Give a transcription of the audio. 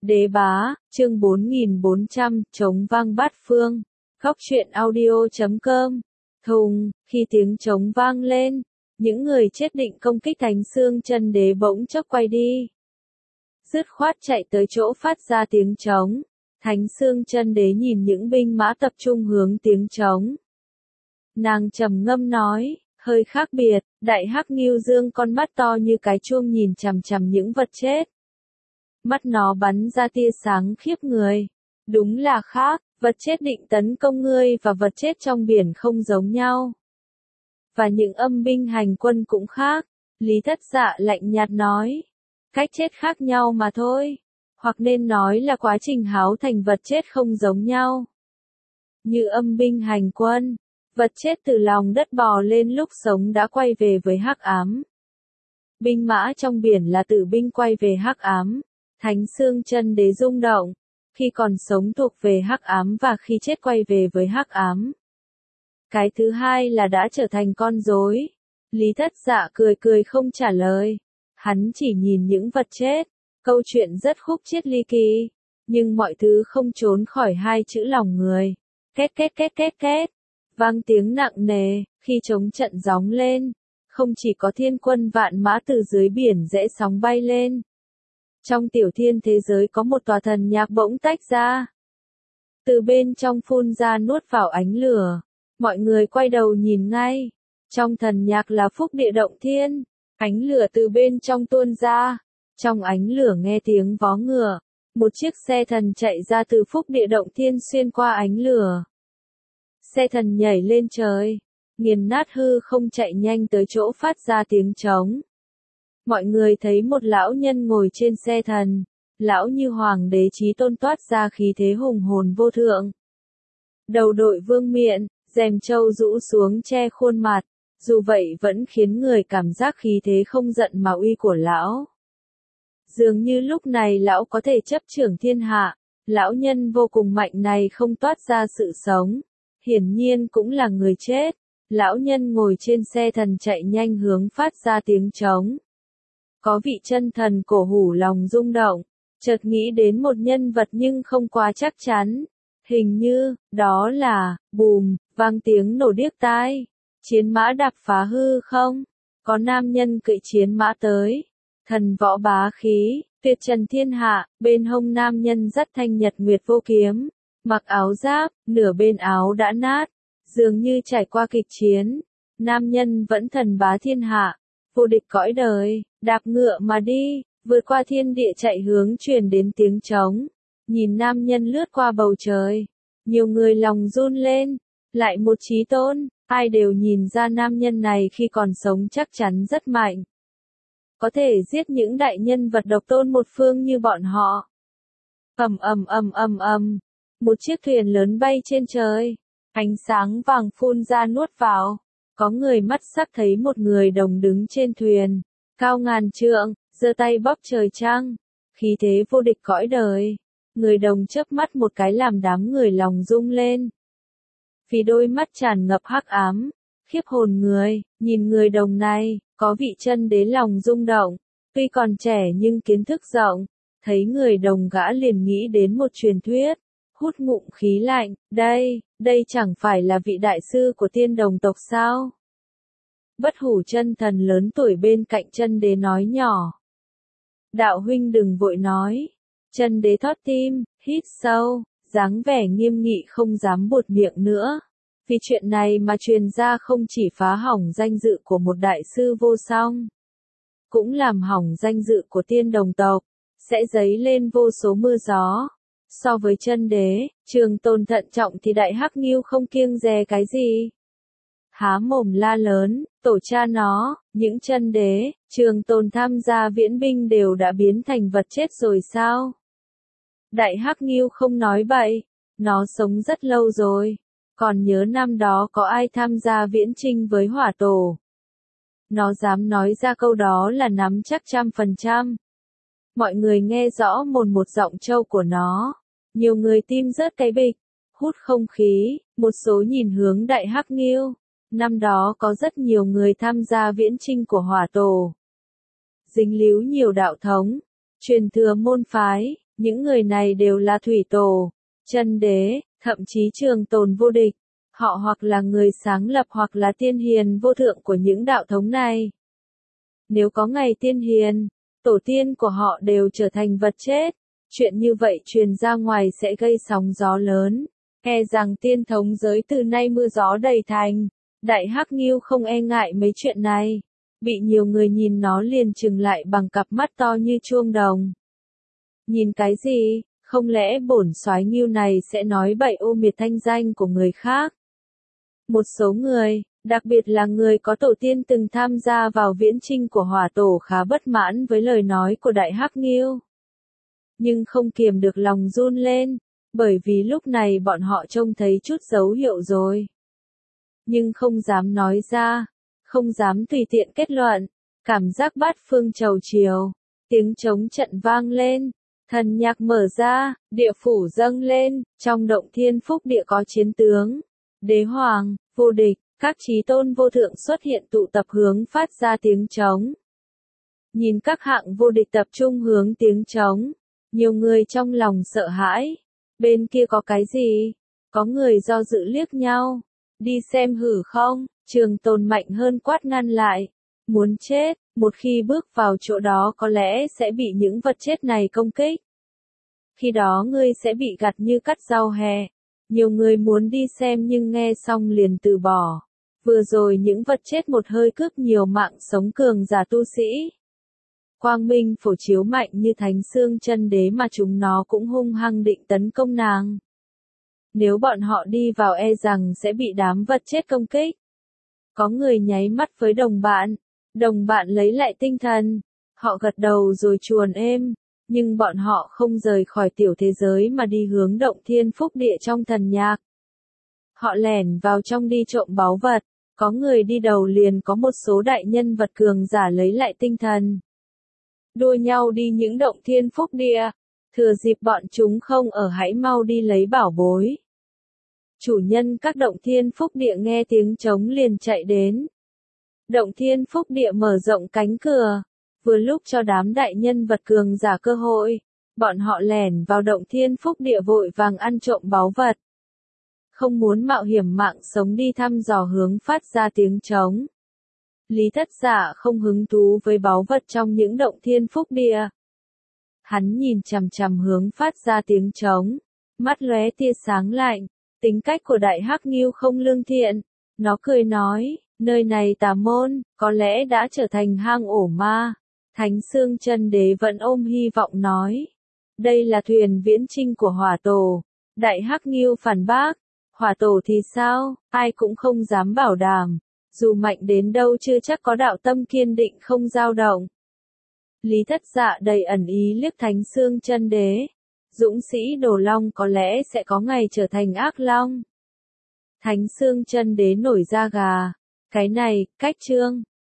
Đế bá, chương 4400, trống vang bát phương. Góc truyện audio.com. Thùng, khi tiếng trống vang lên, những người chết định công kích Thánh Xương Chân Đế bỗng chốc quay đi. Dứt khoát chạy tới chỗ phát ra tiếng trống. Thánh Xương Chân Đế nhìn những binh mã tập trung hướng tiếng trống. Nàng trầm ngâm nói, hơi khác biệt, đại hắc ngưu dương con mắt to như cái chuông nhìn chằm chằm những vật chết. Mắt nó bắn ra tia sáng khiếp người. Đúng là khác, vật chết định tấn công ngươi và vật chết trong biển không giống nhau. Và những âm binh hành quân cũng khác. Lý Thất Dạ lạnh nhạt nói. Cách chết khác nhau mà thôi. Hoặc nên nói là quá trình háo thành vật chết không giống nhau. Như âm binh hành quân, vật chết từ lòng đất bò lên lúc sống đã quay về với hắc ám. Binh mã trong biển là tử binh quay về hắc ám. Thánh Xương Chân Đế rung động, khi còn sống thuộc về hắc ám và khi chết quay về với hắc ám. Cái thứ hai là đã trở thành con rối. Lý Thất Dạ cười cười không trả lời. Hắn chỉ nhìn những vật chết. Câu chuyện rất khúc chiết ly kỳ, nhưng mọi thứ không trốn khỏi hai chữ lòng người. Két két két két két. Vang tiếng nặng nề, khi trống trận gióng lên. Không chỉ có thiên quân vạn mã từ dưới biển rẽ sóng bay lên. Trong tiểu thiên thế giới có một tòa thần nhạc bỗng tách ra. Từ bên trong phun ra nuốt vào ánh lửa. Mọi người quay đầu nhìn ngay. Trong thần nhạc là phúc địa động thiên. Ánh lửa từ bên trong tuôn ra. Trong ánh lửa nghe tiếng vó ngựa. Một chiếc xe thần chạy ra từ phúc địa động thiên xuyên qua ánh lửa. Xe thần nhảy lên trời. Nghiền nát hư không chạy nhanh tới chỗ phát ra tiếng trống. Mọi người thấy một lão nhân ngồi trên xe thần, lão như hoàng đế chí tôn toát ra khí thế hùng hồn vô thượng. Đầu đội vương miện, rèm trâu rũ xuống che khuôn mặt, dù vậy vẫn khiến người cảm giác khí thế không giận mà uy của lão. Dường như lúc này lão có thể chấp chưởng thiên hạ, lão nhân vô cùng mạnh này không toát ra sự sống, hiển nhiên cũng là người chết. Lão nhân ngồi trên xe thần chạy nhanh hướng phát ra tiếng trống. Có vị chân thần cổ hủ lòng rung động, chợt nghĩ đến một nhân vật nhưng không quá chắc chắn. Hình như, đó là, bùm, vang tiếng nổ điếc tai. Chiến mã đạp phá hư không? Có nam nhân cưỡi chiến mã tới. Thần võ bá khí, tuyệt trần thiên hạ, bên hông nam nhân dắt thanh nhật nguyệt vô kiếm. Mặc áo giáp, nửa bên áo đã nát. Dường như trải qua kịch chiến. Nam nhân vẫn thần bá thiên hạ. Vô địch cõi đời, đạp ngựa mà đi, vượt qua thiên địa chạy hướng truyền đến tiếng trống. Nhìn nam nhân lướt qua bầu trời, nhiều người lòng run lên, lại một chí tôn, ai đều nhìn ra nam nhân này khi còn sống chắc chắn rất mạnh. Có thể giết những đại nhân vật độc tôn một phương như bọn họ. Một chiếc thuyền lớn bay trên trời, ánh sáng vàng phun ra nuốt vào. Có người mắt sắc thấy một người đồng đứng trên thuyền, cao ngàn trượng, giơ tay bóp trời trăng, khí thế vô địch cõi đời. Người đồng chớp mắt một cái làm đám người lòng rung lên. Vì đôi mắt tràn ngập hắc ám, khiếp hồn người, nhìn người đồng này, có vị chân đế lòng rung động, tuy còn trẻ nhưng kiến thức rộng, thấy người đồng gã liền nghĩ đến một truyền thuyết. Hút ngụm khí lạnh, đây chẳng phải là vị đại sư của tiên đồng tộc sao? Bất hủ chân thần lớn tuổi bên cạnh chân đế nói nhỏ. Đạo huynh đừng vội nói. Chân đế thót tim, hít sâu, dáng vẻ nghiêm nghị không dám buột miệng nữa. Vì chuyện này mà truyền ra không chỉ phá hỏng danh dự của một đại sư vô song, cũng làm hỏng danh dự của tiên đồng tộc, sẽ dấy lên vô số mưa gió. So với chân đế, Trường Tôn thận trọng thì đại hắc ngưu không kiêng dè cái gì. Há mồm la lớn, tổ cha nó, những chân đế, Trường Tôn tham gia viễn binh đều đã biến thành vật chết rồi sao? Đại hắc ngưu không nói bậy, nó sống rất lâu rồi, còn nhớ năm đó có ai tham gia viễn chinh với hỏa tổ. Nó dám nói ra câu đó là nắm chắc 100%. Mọi người nghe rõ một giọng trâu của nó. Nhiều người tim rớt cái bịch, hút không khí, một số nhìn hướng đại hắc ngưu. Năm đó có rất nhiều người tham gia viễn chinh của hỏa tổ. Dính líu nhiều đạo thống, truyền thừa môn phái, Những người này đều là thủy tổ, chân đế, thậm chí trường tồn vô địch. Họ hoặc là người sáng lập hoặc là tiên hiền vô thượng của những đạo thống này. Nếu có ngày tiên hiền, tổ tiên của họ đều trở thành vật chết, chuyện như vậy truyền ra ngoài sẽ gây sóng gió lớn. E rằng tiên thống giới từ nay mưa gió đầy thành. Đại Hắc Ngưu không e ngại mấy chuyện này. Bị nhiều người nhìn nó liền trừng lại bằng cặp mắt to như chuông đồng. Nhìn cái gì, không lẽ bổn soái Ngưu này sẽ nói bậy ô miệt thanh danh của người khác? Một số người, đặc biệt là người có tổ tiên từng tham gia vào viễn chinh của Hỏa Tổ khá bất mãn với lời nói của Đại Hắc Ngưu. Nhưng không kiềm được lòng run lên, bởi vì lúc này bọn họ trông thấy chút dấu hiệu rồi. Nhưng không dám nói ra, không dám tùy tiện kết luận, cảm giác bát phương trầu chiều, tiếng trống trận vang lên, thần nhạc mở ra, địa phủ dâng lên, trong động thiên phúc địa có chiến tướng, đế hoàng, vô địch, các chí tôn vô thượng xuất hiện tụ tập hướng phát ra tiếng trống. Nhìn các hạng vô địch tập trung hướng tiếng trống, nhiều người trong lòng sợ hãi, bên kia có cái gì? Có người do dự liếc nhau, đi xem hử không? Trường Tồn mạnh hơn quát ngăn lại, muốn chết, một khi bước vào chỗ đó có lẽ sẽ bị những vật chết này công kích. Khi đó ngươi sẽ bị gặt như cắt rau hè. Nhiều người muốn đi xem nhưng nghe xong liền từ bỏ. Vừa rồi những vật chết một hơi cướp nhiều mạng sống cường giả tu sĩ. Quang minh phổ chiếu mạnh như thánh xương chân đế mà chúng nó cũng hung hăng định tấn công nàng. Nếu bọn họ đi vào e rằng sẽ bị đám vật chết công kích. Có người nháy mắt với đồng bạn lấy lại tinh thần. Họ gật đầu rồi chuồn êm, nhưng bọn họ không rời khỏi tiểu thế giới mà đi hướng động thiên phúc địa trong thần nhạc. Họ lẻn vào trong đi trộm báu vật, có người đi đầu liền có một số đại nhân vật cường giả lấy lại tinh thần. Đua nhau đi những động thiên phúc địa, thừa dịp bọn chúng không ở hãy mau đi lấy bảo bối. Chủ nhân các động thiên phúc địa nghe tiếng trống liền chạy đến. Động thiên phúc địa mở rộng cánh cửa, vừa lúc cho đám đại nhân vật cường giả cơ hội, bọn họ lẻn vào động thiên phúc địa vội vàng ăn trộm báu vật. Không muốn mạo hiểm mạng sống đi thăm dò hướng phát ra tiếng trống. Lý Thất Dạ không hứng thú với báu vật trong những động thiên phúc địa. Hắn nhìn chằm chằm hướng phát ra tiếng trống, mắt lóe tia sáng lạnh, tính cách của Đại Hắc Ngưu không lương thiện. Nó cười nói, nơi này tà môn, có lẽ đã trở thành hang ổ ma. Thánh Xương Chân Đế vẫn ôm hy vọng nói, đây là thuyền viễn chinh của Hỏa Tổ. Đại Hắc Ngưu phản bác, Hỏa Tổ thì sao, ai cũng không dám bảo đảm. Dù mạnh đến đâu chưa chắc có đạo tâm kiên định không dao động. Lý Thất Dạ đầy ẩn ý liếc Thánh Xương Chân Đế. Dũng sĩ Đồ Long có lẽ sẽ có ngày trở thành ác long. Thánh Xương Chân Đế nổi da gà. Cái này, cách chương.